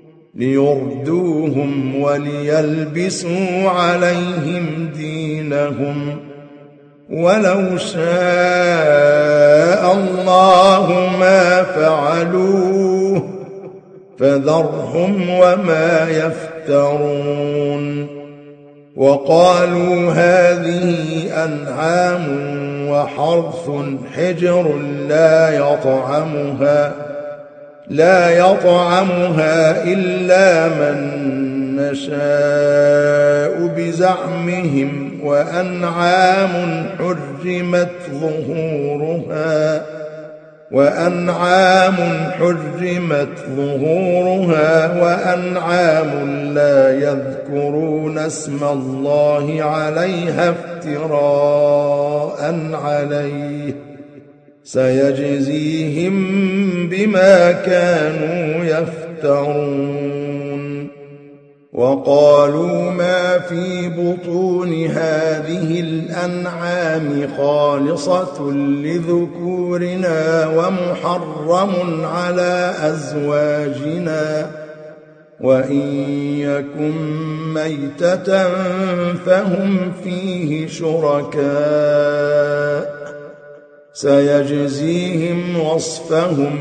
ليردوهم وليلبسوا عليهم دينهم ولو شاء الله ما فعلوه فذرهم وما يفترون وقالوا هذه أنعام وحرث حجر لا يطعمها لا يطعمها إلا من نشاء بزعمهم وأنعام حرمت ظهورها وأنعام حرمت ظهورها وأنعام لا يذكرون اسم الله عليها افتراء عليه سيجزيهم بما كانوا يفترون وقالوا ما في بطون هذه الأنعام خالصة لذكورنا ومحرم على أزواجنا وإن يكن ميتة فهم فيه شركاء سيجزيهم وصفهم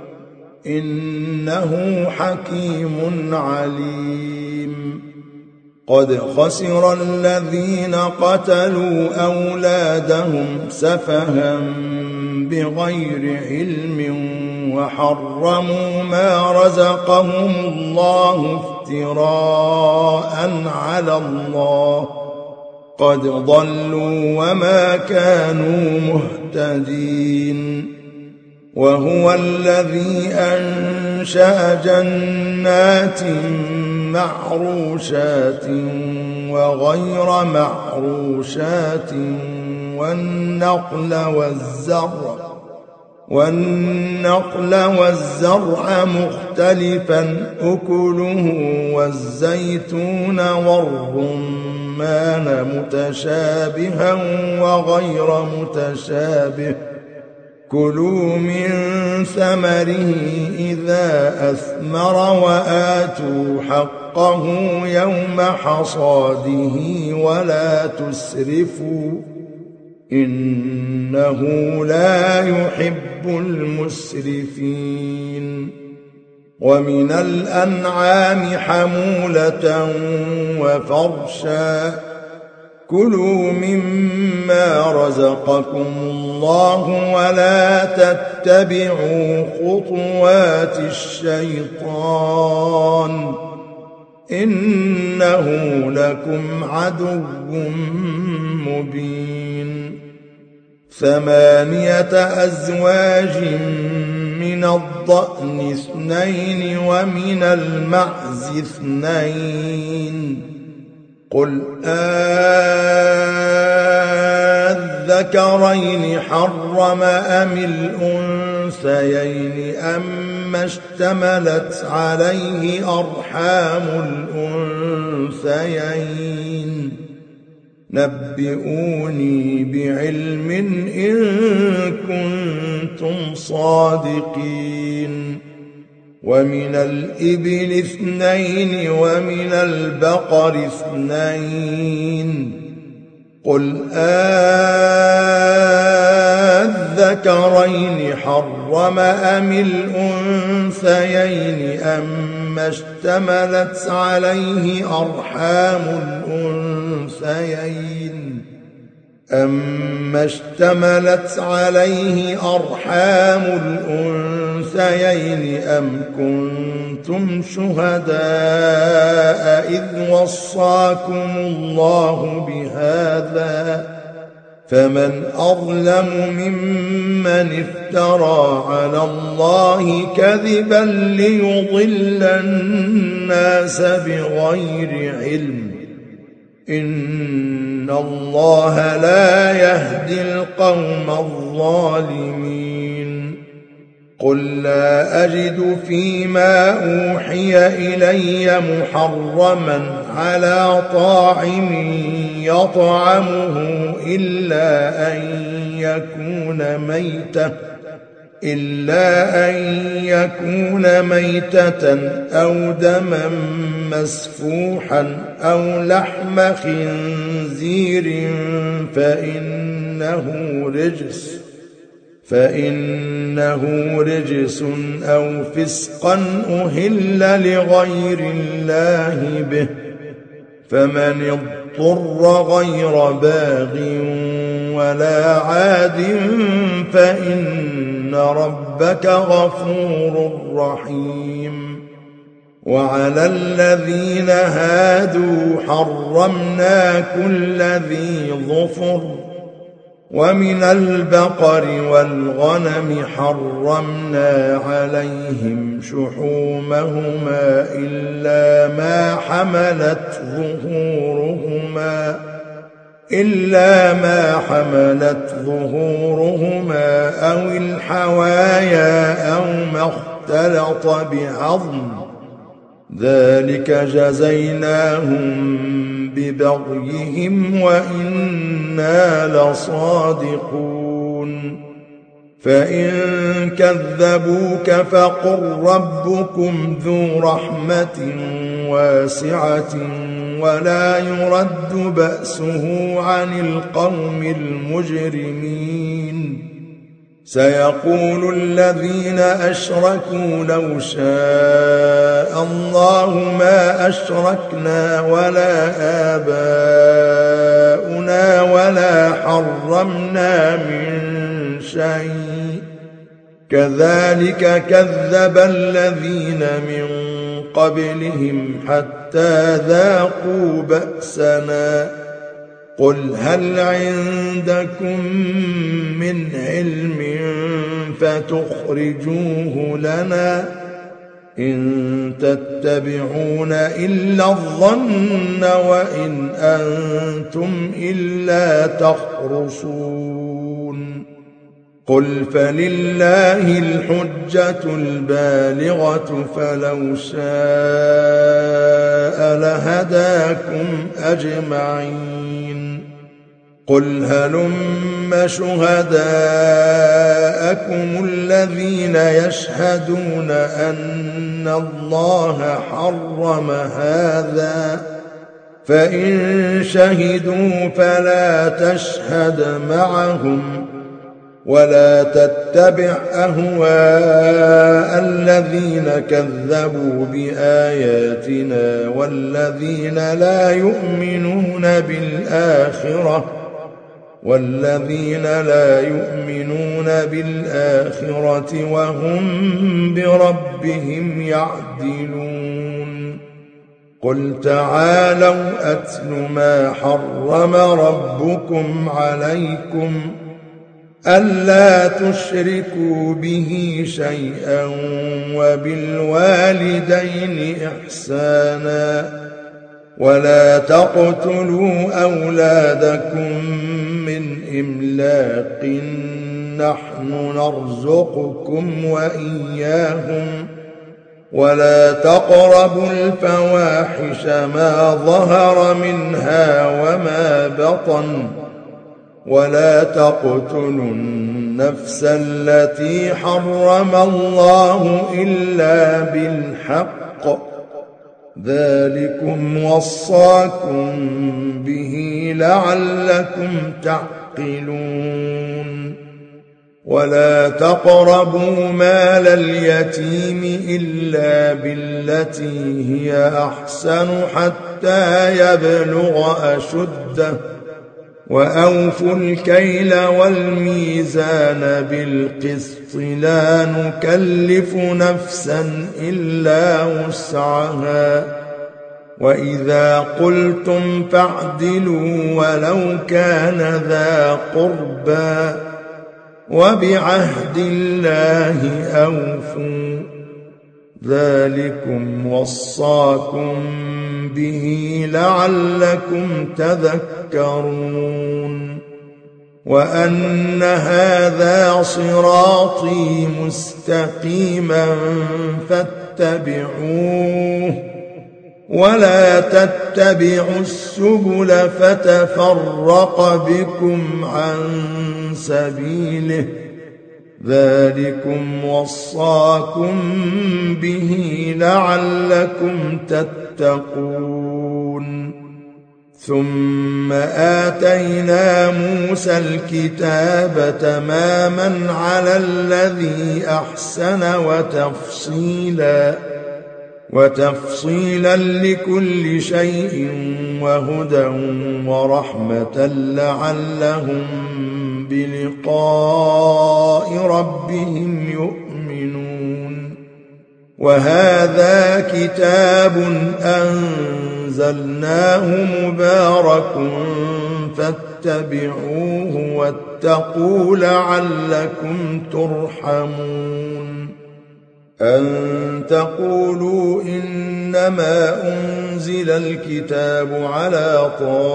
إنه حكيم عليم قد خسر الذين قتلوا أولادهم سفها بغير علم وحرموا ما رزقهم الله افتراء على الله قد ضلوا وما كانوا مهتدين وهو الذي أنشأ جنات معروشات وغير معروشات والنخل والزرع والنخل والزرع مختلفا أكله والزيتون والرمان متشابها وغير متشابه كلوا من ثمره إذا أثمر وآتوا حقه يوم حصاده ولا تسرفوا إنه لا يحب المسرفين ومن الأنعام حمولة وفرشا كلوا مما رزقكم الله ولا تتبعوا خطوات الشيطان إنه لكم عدو مبين ثمانية أزواج من الضأن اثنين ومن المعز اثنين قل أذكرين حرم أم الأنثيين أما اشتملت عليه أرحام الأنثيين نبئوني بعلم إن كنتم صادقين ومن الإبل اثنين ومن البقر اثنين قل أذكرين حرم أم الأنثيين أما اشتملت عليه أرحام الأنثيين أما اشتملت عليه أرحام الأنثيين أم كنتم شهداء إذ وصاكم الله بهذا فمن أظلم ممن افترى على الله كذبا ليضل الناس بغير علم إن الله لا يهدي القوم الظالمين قل لا أجد فيما أوحي إلي محرما على طاعم يطعمه إلا أن يكون ميتة إلا أن يكون ميتة أو دما مسفوحا أو لحم خنزير فإنه رجس فإنه رجس أو فسقا أهل لغير الله به فمن اضطر غير باغ ولا عاد فإن ربك غفور رحيم وعلى الذين هادوا حرمنا كل ذي ظفر ومن البقر والغنم حرمنا عليهم شحومهما إلا ما حملت ظهورهما إلا ما حملت ظهورهما أو الحوايا أو ما اختلط بعظم ذلك جزيناهم ببغيهم وإنا لصادقون فإن كذبوك فقل ربكم ذو رحمة واسعة ولا يرد بأسه عن القوم المجرمين سيقول الذين أشركوا لو شاء الله ما أشركنا ولا آباؤنا ولا حرمنا من شيء كذلك كذب الذين من قبلهم حتى ذاقوا بأسنا قل هل عندكم من علم فتخرجوه لنا إن تتبعون إلا الظن وإن أنتم إلا تخرصون قل فلله الحجة البالغة فلو شاء لهداكم أجمعين قل هلم شهداءكم الذين يشهدون أن الله حرم هذا فإن شهدوا فلا تشهد معهم ولا تتبع أهواء الذين كذبوا بآياتنا والذين لا يؤمنون بالآخرة والذين لا يؤمنون بالآخرة وهم بربهم يعدلون قل تعالوا أتل ما حرم ربكم عليكم ألا تشركوا به شيئا وبالوالدين إحسانا ولا تقتلوا أولادكم من إملاق نحن نرزقكم وإياهم ولا تقربوا الفواحش ما ظهر منها وما بطن ولا تقتلوا النفس التي حرم الله إلا بالحق ذلكم وصاكم به لعلكم تعقلون ولا تقربوا مال اليتيم إلا بالتي هي أحسن حتى يبلغ أشده وأوفوا الكيل والميزان بالقسط لا نكلف نفسا إلا وسعها وإذا قلتم فاعدلوا ولو كان ذا قربى وبعهد الله أوفوا ذلكم وصاكم به لعلكم تذكرون وأن هذا صراطي مستقيما فاتبعوه ولا تتبعوا السبل فتفرق بكم عن سبيله ذلكم وصاكم به لعلكم تتقون ثم آتينا موسى الكتاب تماما على الذي أحسن وتفصيلا وتفصيلا لكل شيء وهدى ورحمة لعلهم بلقاء ربهم يؤمنون وهذا كتاب أنزلناه مبارك فاتبعوه واتقوا لعلكم ترحمون أن تقولوا إنما أنزل الكتاب على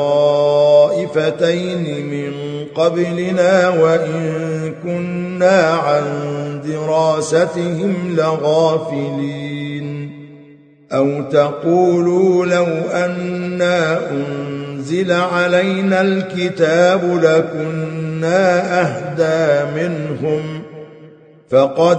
طائفتين من قبلنا وإن كنا عن دراستهم لغافلين أو تقولوا لو أنا أنزل علينا الكتاب لكنا أهدى منهم فقد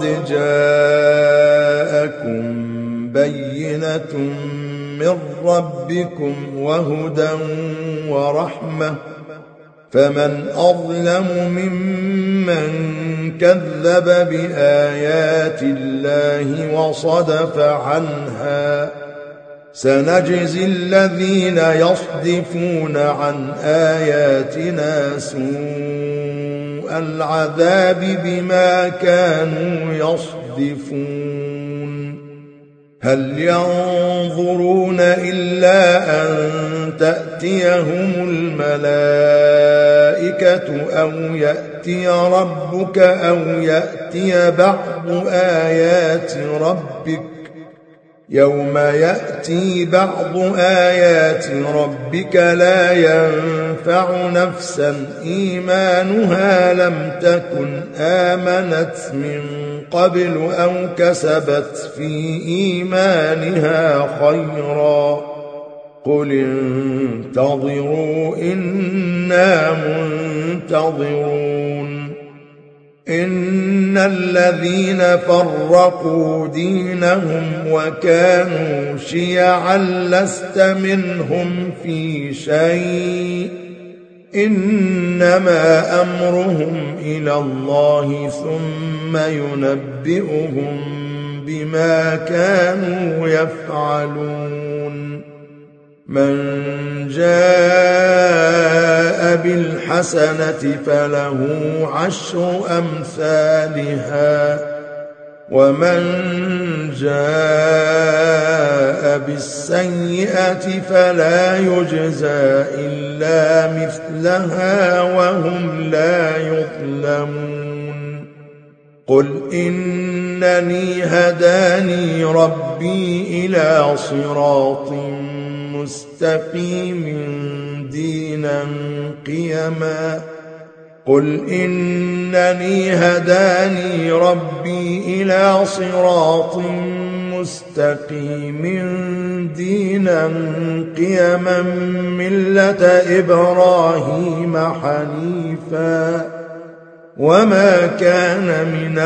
جاءكم بينة من ربكم وهدى ورحمة فمن أظلم ممن كذب بآيات الله وصدف عنها سنجزي الذين يصدفون عن آياتنا سوء العذاب بما كانوا يصدفون هل ينظرون إلا أن تأتيهم الملائكة أو يأتي ربك أو يأتي بعض آيات ربك يوم يأتي بعض آيات ربك لا ينفع نفسا إيمانها لم تكن آمنت من قبل أو كسبت في إيمانها خيرا قل انتظروا إنا منتظرون إن الذين فرقوا دينهم وكانوا شيعا لست منهم في شيء إنما أمرهم إلى الله ثم ينبئهم بما كانوا يفعلون من جاء بالحسنة فله عشر أمثالها ومن جاء بالسيئة فلا يجزى إلا مثلها وهم لا يظلمون قل إنني هداني ربي إلى صراط مستقيم دينا قيما قل إنني هداني ربي إلى صراط مستقيم دينا قيما ملة إبراهيم حنيفا وما كان من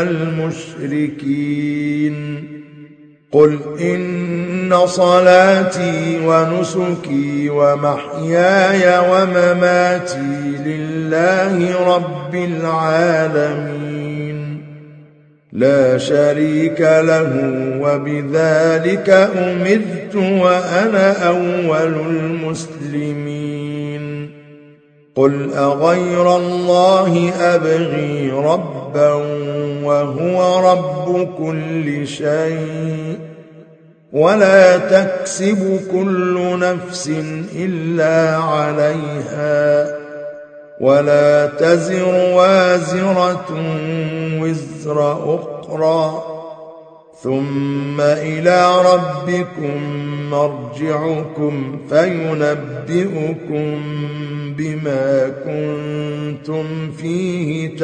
المشركين قل إن صلاتي ونسكي ومحياي ومماتي لله رب العالمين لا شريك له وبذلك أمرت وأنا أول المسلمين قل أغير الله أبغي ربا وهو رب كل شيء ولا تكسب كل نفس إلا عليها ولا تزر وازرة وزر أخرى ثم إلى ربكم مرجعكم فينبئكم بما كنتم فيه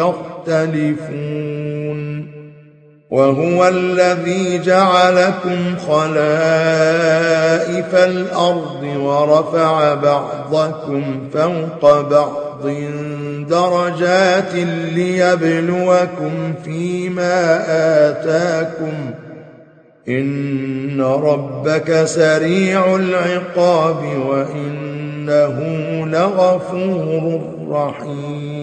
تختلفون وهو الذي جعلكم خلائف الأرض ورفع بعضكم فوق بعض درجات ليبلوكم فيما آتاكم إن ربك سريع العقاب وإنه لغفور رحيم